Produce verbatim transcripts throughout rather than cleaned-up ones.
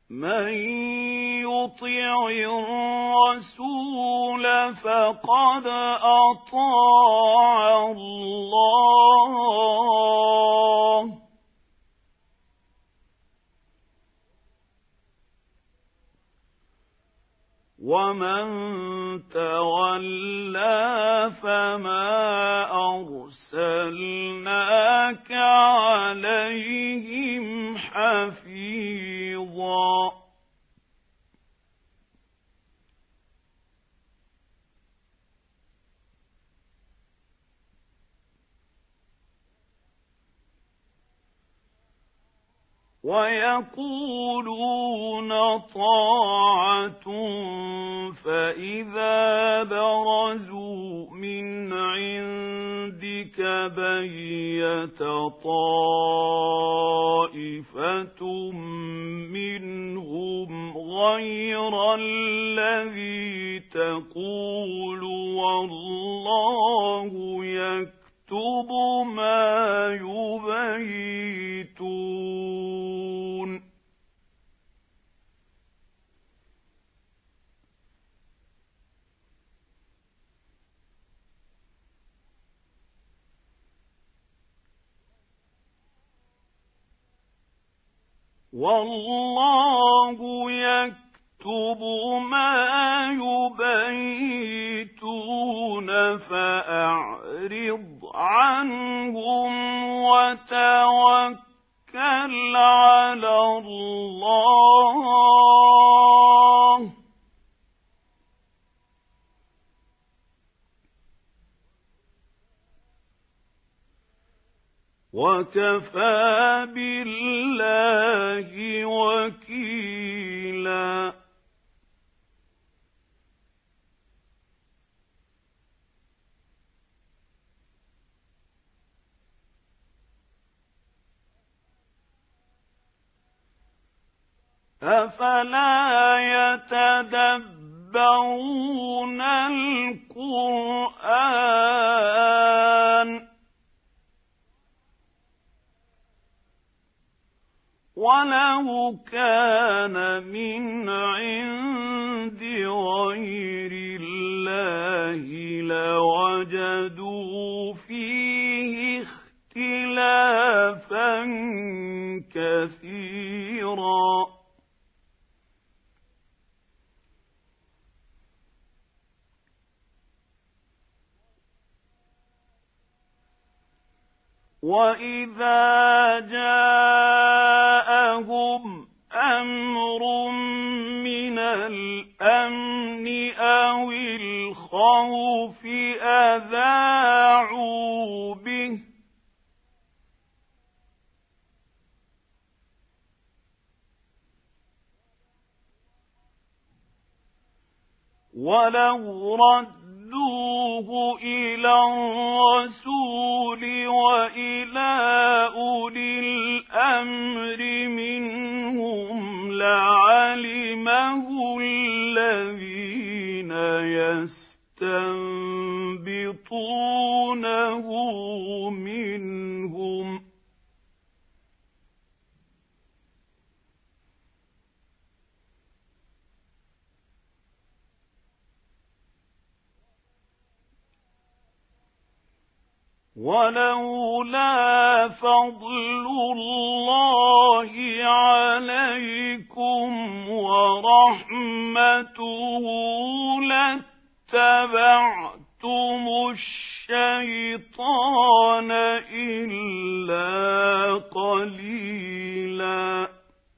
مَن يُطِعِ الرَّسُولَ فَقَدْ أَطَاعَ اللَّهَ ۖ وَمَن تَوَلَّىٰ فَمَا أَرْسَلْنَاكَ عَلَيْهِمْ حَفِيظًا. وَيَقُولُونَ طَاعَةٌ فَإِذَا بَرَزُوا مِنْ عِندِكَ بَيَّتَ طَائِفَةٌ مِّنْهُمْ غَيْرَ الَّذِي تَقُولُ وَاللَّهُ يَكْتُبُ مَا يُبَيِّتُونَ. وَاللَّهُ يَكْتُبُ مَا يُبَيِّتُونَ فَأَعْرِضْ عَنْهُمْ وَتَوَكَّلْ عَلَى اللَّهِ ۚ وَكَفَىٰ بِاللَّهِ وَكِيلًا. أَفَلَا يَتَدَبَّرُونَ الْقُرْآنَ ۚ وَلَوْ كَانَ مِنْ عِندِ غَيْرِ اللَّهِ لَوَجَدُوا فِيهِ اخْتِلَافًا كَثِيرًا. وَإِذَا جَاءَهُمْ أَمْرٌ مِّنَ الْأَمْنِ أَوِ الْخَوْفِ أَذَاعُوا بِهِ ۖ وَلَوْ رَدُّوهُ إِلَى الرَّسُولِ وَإِلَىٰ أُولِي الْأَمْرِ مِنْهُمْ لَعَلِمَهُ الَّذِينَ يَسْتَنبِطُونَهُ مِنْهُمْ ۗ وَلَوْلَا فَضْلُ اللَّهِ عَلَيْكُمْ وَرَحْمَتُهُ لَاتَّبَعْتُمُ الشَّيْطَانَ إِلَّا قَلِيلًا.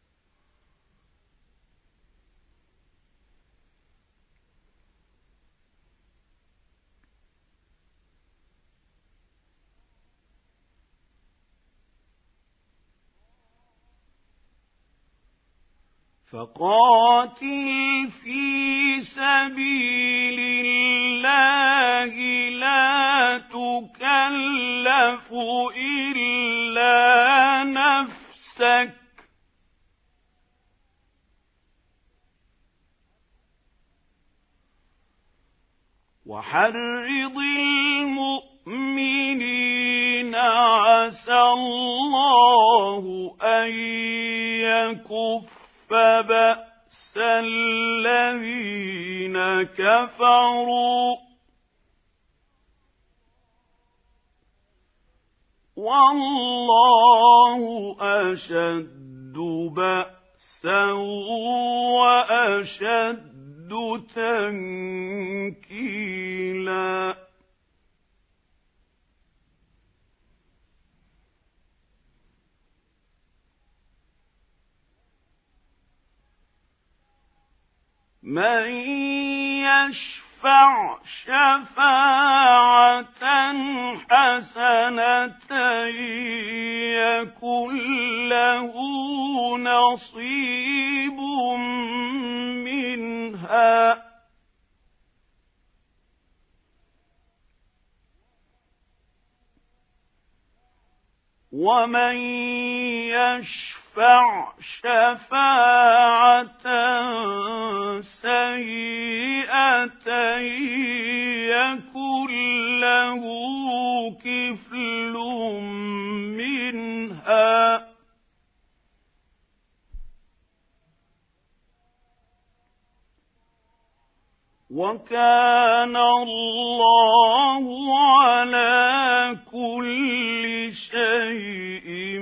فَقَاتِلْ فِي سَبِيلِ اللَّهِ لَا تُكَلَّفُ إِلَّا نَفْسَكَ ۚ وَحَرِّضِ الْمُؤْمِنِينَ عَسَى اللَّهُ أَن يَكُفَّ بأس الذين كفروا والله أشد بأسا وأشد تنكيلا من يشفع شفاعة حسنة يكن له نصيب منها ومن يشفع شفاعة سيئة يكن له كفل منها وكان الله على كل شيء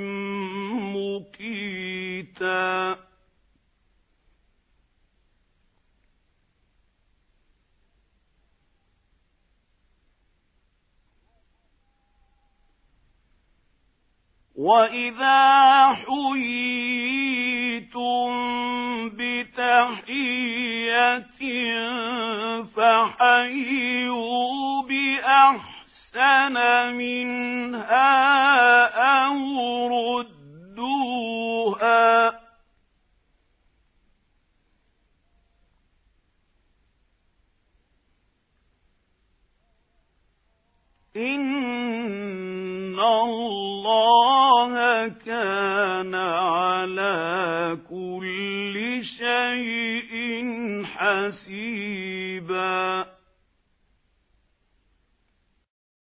مقيتا وإذا حييتم بتحية فحيوا بأحسن منها أو ردوها إن الله كان على كل شيء